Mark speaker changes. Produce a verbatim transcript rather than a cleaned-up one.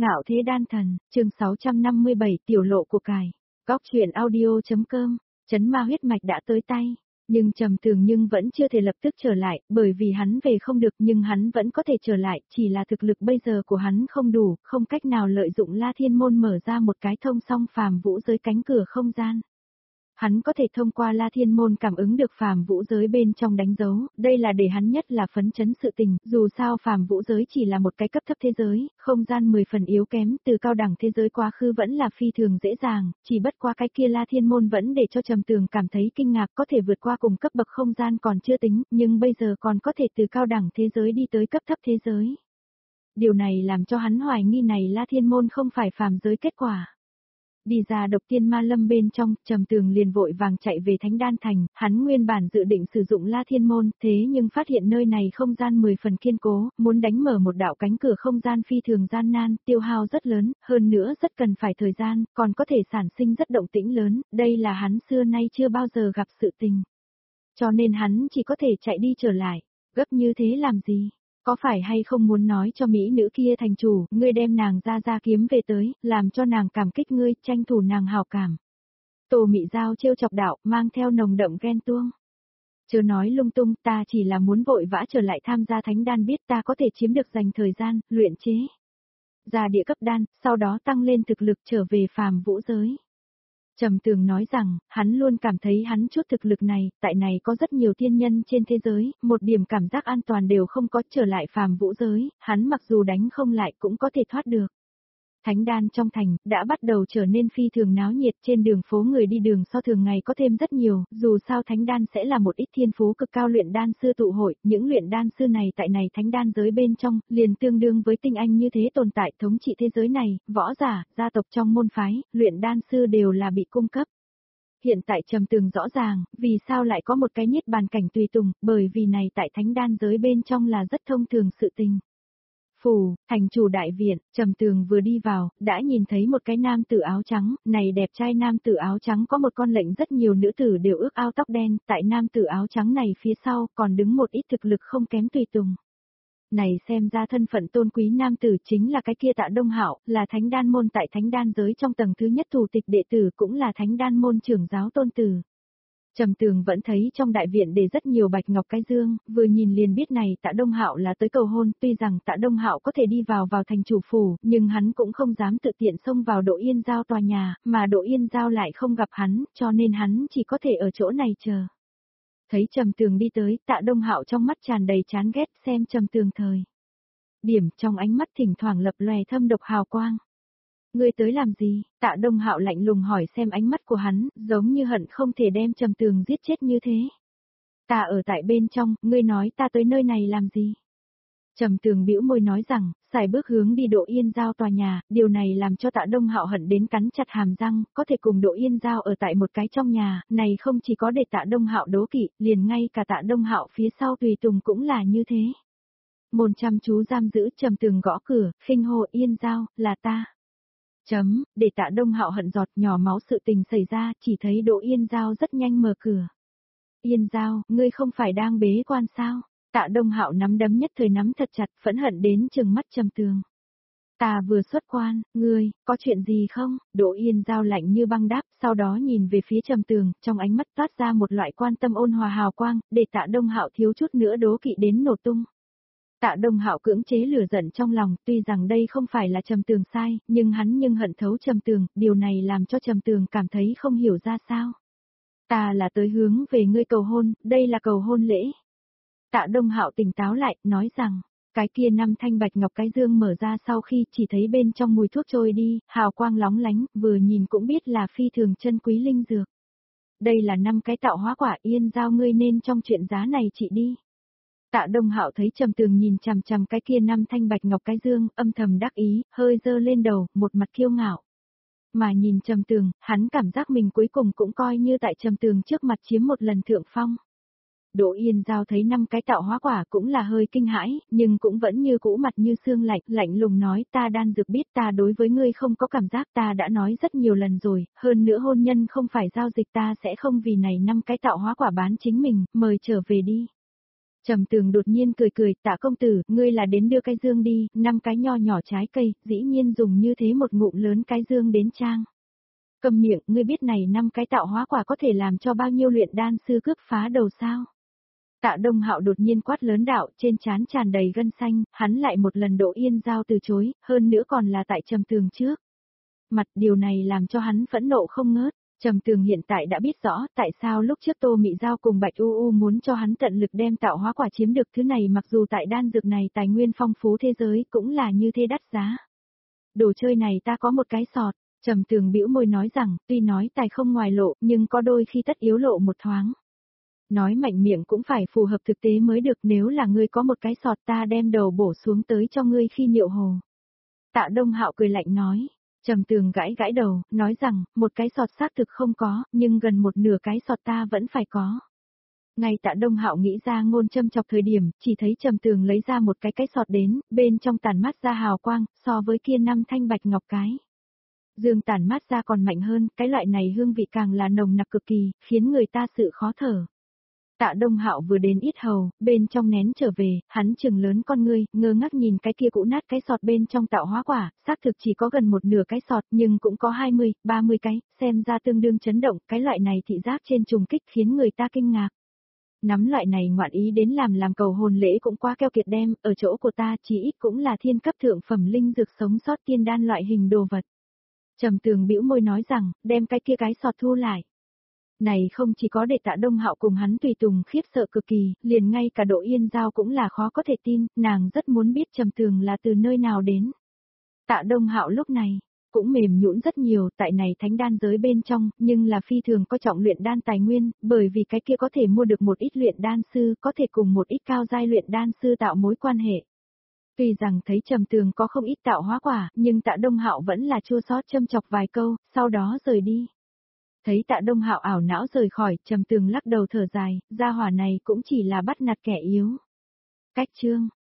Speaker 1: Ngạo thế đan thần, chương sáu trăm năm mươi bảy tiểu lộ của cải. Góc truyện audio.com, chấn ma huyết mạch đã tới tay. Nhưng Trầm Tường nhưng vẫn chưa thể lập tức trở lại, bởi vì hắn về không được nhưng hắn vẫn có thể trở lại, chỉ là thực lực bây giờ của hắn không đủ, không cách nào lợi dụng La Thiên Môn mở ra một cái thông song phàm vũ giới cánh cửa không gian. Hắn có thể thông qua La Thiên Môn cảm ứng được phàm vũ giới bên trong đánh dấu, đây là để hắn nhất là phấn chấn sự tình, dù sao phàm vũ giới chỉ là một cái cấp thấp thế giới, không gian mười phần yếu kém, từ cao đẳng thế giới quá khứ vẫn là phi thường dễ dàng, chỉ bất qua cái kia La Thiên Môn vẫn để cho Trầm Tường cảm thấy kinh ngạc, có thể vượt qua cùng cấp bậc không gian còn chưa tính, nhưng bây giờ còn có thể từ cao đẳng thế giới đi tới cấp thấp thế giới. Điều này làm cho hắn hoài nghi này La Thiên Môn không phải phàm giới kết quả. Đi ra độc tiên ma lâm bên trong, Trầm Tường liền vội vàng chạy về Thánh Đan Thành, hắn nguyên bản dự định sử dụng La Thiên Môn, thế nhưng phát hiện nơi này không gian mười phần kiên cố, muốn đánh mở một đạo cánh cửa không gian phi thường gian nan, tiêu hao rất lớn, hơn nữa rất cần phải thời gian, còn có thể sản sinh rất động tĩnh lớn, đây là hắn xưa nay chưa bao giờ gặp sự tình. Cho nên hắn chỉ có thể chạy đi trở lại, gấp như thế làm gì? Có phải hay không muốn nói cho mỹ nữ kia thành chủ, ngươi đem nàng ra ra kiếm về tới, làm cho nàng cảm kích ngươi, tranh thủ nàng hào cảm. Tô Mị Giao trêu chọc đạo, mang theo nồng đậm ghen tuông. Chớ nói lung tung, ta chỉ là muốn vội vã trở lại tham gia thánh đan biết ta có thể chiếm được dành thời gian, luyện chế. Ra địa cấp đan, sau đó tăng lên thực lực trở về phàm vũ giới. Trầm Tường nói rằng, hắn luôn cảm thấy hắn chút thực lực này, tại này có rất nhiều thiên nhân trên thế giới, một điểm cảm giác an toàn đều không có, trở lại phàm vũ giới, hắn mặc dù đánh không lại cũng có thể thoát được. Thánh đan trong thành, đã bắt đầu trở nên phi thường náo nhiệt, trên đường phố người đi đường so thường ngày có thêm rất nhiều, dù sao thánh đan sẽ là một ít thiên phú cực cao luyện đan sư tụ hội, những luyện đan sư này tại này thánh đan giới bên trong, liền tương đương với tinh anh như thế tồn tại thống trị thế giới này, võ giả, gia tộc trong môn phái, luyện đan sư đều là bị cung cấp. Hiện tại Trầm Tường rõ ràng, vì sao lại có một cái niết bàn cảnh tùy tùng, bởi vì này tại thánh đan giới bên trong là rất thông thường sự tình. Phủ, thành chủ đại viện, Trầm Tường vừa đi vào, đã nhìn thấy một cái nam tử áo trắng, này đẹp trai nam tử áo trắng có một con lệnh rất nhiều nữ tử đều ước ao tóc đen, tại nam tử áo trắng này phía sau còn đứng một ít thực lực không kém tùy tùng. Này xem ra thân phận tôn quý nam tử chính là cái kia Tạ Đông Hạo, là thánh đan môn tại thánh đan giới trong tầng thứ nhất thủ tịch đệ tử cũng là thánh đan môn trưởng giáo tôn tử. Trầm Tường vẫn thấy trong đại viện để rất nhiều bạch ngọc cái dương, vừa nhìn liền biết này Tạ Đông Hạo là tới cầu hôn, tuy rằng Tạ Đông Hạo có thể đi vào vào thành chủ phủ, nhưng hắn cũng không dám tự tiện xông vào Độ Yên Giao tòa nhà, mà Độ Yên Giao lại không gặp hắn, cho nên hắn chỉ có thể ở chỗ này chờ. Thấy Trầm Tường đi tới, Tạ Đông Hạo trong mắt tràn đầy chán ghét, xem Trầm Tường thời điểm trong ánh mắt thỉnh thoảng lập lòe thâm độc hào quang. Ngươi tới làm gì? Tạ Đông Hạo lạnh lùng hỏi xem ánh mắt của hắn, giống như hận không thể đem Trầm Tường giết chết như thế. Ta ở tại bên trong, ngươi nói ta tới nơi này làm gì? Trầm Tường bĩu môi nói rằng, xài bước hướng đi Độ Yên Giao tòa nhà, điều này làm cho Tạ Đông Hạo hận đến cắn chặt hàm răng, có thể cùng Độ Yên Giao ở tại một cái trong nhà, này không chỉ có để Tạ Đông Hạo đố kỵ, liền ngay cả Tạ Đông Hạo phía sau tùy tùng cũng là như thế. Môn chăm chú giam giữ, Trầm Tường gõ cửa, khinh hô Yên Giao, là ta. Chấm, để Tạ Đông Hạo hận giọt nhỏ máu sự tình xảy ra, chỉ thấy Độ Yên Giao rất nhanh mở cửa. Yên Giao, ngươi không phải đang bế quan sao? Tạ Đông Hạo nắm đấm nhất thời nắm thật chặt, phẫn hận đến trừng mắt Trầm Tường. Ta vừa xuất quan, ngươi, có chuyện gì không? Độ Yên Giao lạnh như băng đáp, sau đó nhìn về phía Trầm Tường, trong ánh mắt toát ra một loại quan tâm ôn hòa hào quang, để Tạ Đông Hạo thiếu chút nữa đố kỵ đến nổ tung. Tạ Đông Hạo cưỡng chế lửa giận trong lòng, tuy rằng đây không phải là Trầm Tường sai, nhưng hắn nhưng hận thấu Trầm Tường, điều này làm cho Trầm Tường cảm thấy không hiểu ra sao. Ta là tới hướng về ngươi cầu hôn, đây là cầu hôn lễ. Tạ Đông Hạo tỉnh táo lại, nói rằng, cái kia năm thanh bạch ngọc cái dương mở ra sau khi chỉ thấy bên trong mùi thuốc trôi đi, hào quang lóng lánh, vừa nhìn cũng biết là phi thường chân quý linh dược. Đây là năm cái tạo hóa quả, Yên Giao ngươi nên trong chuyện giá này chị đi. Tạ Đông Hạo thấy Trầm Tường nhìn chằm chằm cái kia năm thanh bạch ngọc cái dương, âm thầm đắc ý, hơi dơ lên đầu, một mặt kiêu ngạo. Mà nhìn Trầm Tường, hắn cảm giác mình cuối cùng cũng coi như tại Trầm Tường trước mặt chiếm một lần thượng phong. Đỗ Yên Giao thấy năm cái tạo hóa quả cũng là hơi kinh hãi, nhưng cũng vẫn như cũ mặt như xương lạnh, lạnh lùng nói ta đan dược biết ta đối với ngươi không có cảm giác ta đã nói rất nhiều lần rồi, hơn nữa hôn nhân không phải giao dịch ta sẽ không vì này năm cái tạo hóa quả bán chính mình, mời trở về đi. Trầm Tường đột nhiên cười cười, Tạ công tử, ngươi là đến đưa cái dương đi, năm cái nho nhỏ trái cây, dĩ nhiên dùng như thế một ngụm lớn cái dương đến trang. Cầm miệng, ngươi biết này năm cái tạo hóa quả có thể làm cho bao nhiêu luyện đan sư cướp phá đầu sao? Tạ Đông Hạo đột nhiên quát lớn đạo, trên trán tràn đầy gân xanh, hắn lại một lần Đỗ Yên Giao từ chối, hơn nữa còn là tại Trầm Tường trước. Mặt điều này làm cho hắn phẫn nộ không ngớt. Trầm Tường hiện tại đã biết rõ tại sao lúc trước Tô Mị Giao cùng Bạch U U muốn cho hắn tận lực đem tạo hóa quả chiếm được thứ này, mặc dù tại đan dược này tài nguyên phong phú thế giới cũng là như thế đắt giá. Đồ chơi này ta có một cái sọt, Trầm Tường bĩu môi nói rằng, tuy nói tài không ngoài lộ nhưng có đôi khi tất yếu lộ một thoáng. Nói mạnh miệng cũng phải phù hợp thực tế mới được, nếu là ngươi có một cái sọt ta đem đầu bổ xuống tới cho ngươi khi nhậu hồ. Tạ Đông Hạo cười lạnh nói. Trầm Tường gãi gãi đầu, nói rằng, một cái sọt xác thực không có, nhưng gần một nửa cái sọt ta vẫn phải có. Ngay Tạ Đông Hạo nghĩ ra ngôn châm chọc thời điểm, chỉ thấy Trầm Tường lấy ra một cái cái sọt đến, bên trong tản mát ra hào quang, so với kia năm thanh bạch ngọc cái. Dương tản mát ra còn mạnh hơn, cái loại này hương vị càng là nồng nặc cực kỳ, khiến người ta sự khó thở. Tạ Đông Hạo vừa đến yết hầu, bên trong nén trở về, hắn trừng lớn con ngươi, ngơ ngác nhìn cái kia cũ nát cái sọt bên trong tạo hóa quả, xác thực chỉ có gần một nửa cái sọt nhưng cũng có hai mươi, ba mươi cái, xem ra tương đương chấn động, cái loại này thị giác trên trùng kích khiến người ta kinh ngạc. Nắm loại này ngoạn ý đến làm làm cầu hồn lễ cũng quá keo kiệt đem, ở chỗ của ta chỉ ít cũng là thiên cấp thượng phẩm linh dược sống sót tiên đan loại hình đồ vật. Trầm Tường bĩu môi nói rằng, đem cái kia cái sọt thu lại. Này không chỉ có để Tạ Đông Hạo cùng hắn tùy tùng khiếp sợ cực kỳ, liền ngay cả Đỗ Yên Giao cũng là khó có thể tin, nàng rất muốn biết Trầm Tường là từ nơi nào đến. Tạ Đông Hạo lúc này, cũng mềm nhũn rất nhiều, tại này thánh đan giới bên trong, nhưng là phi thường có trọng luyện đan tài nguyên, bởi vì cái kia có thể mua được một ít luyện đan sư, có thể cùng một ít cao giai luyện đan sư tạo mối quan hệ. Tuy rằng thấy Trầm Tường có không ít tạo hóa quả, nhưng Tạ Đông Hạo vẫn là chua xót châm chọc vài câu, sau đó rời đi. Thấy Tạ Đông Hạo ảo não rời khỏi, Trầm Tường lắc đầu thở dài, gia hỏa này cũng chỉ là bắt nạt kẻ yếu. Cách chương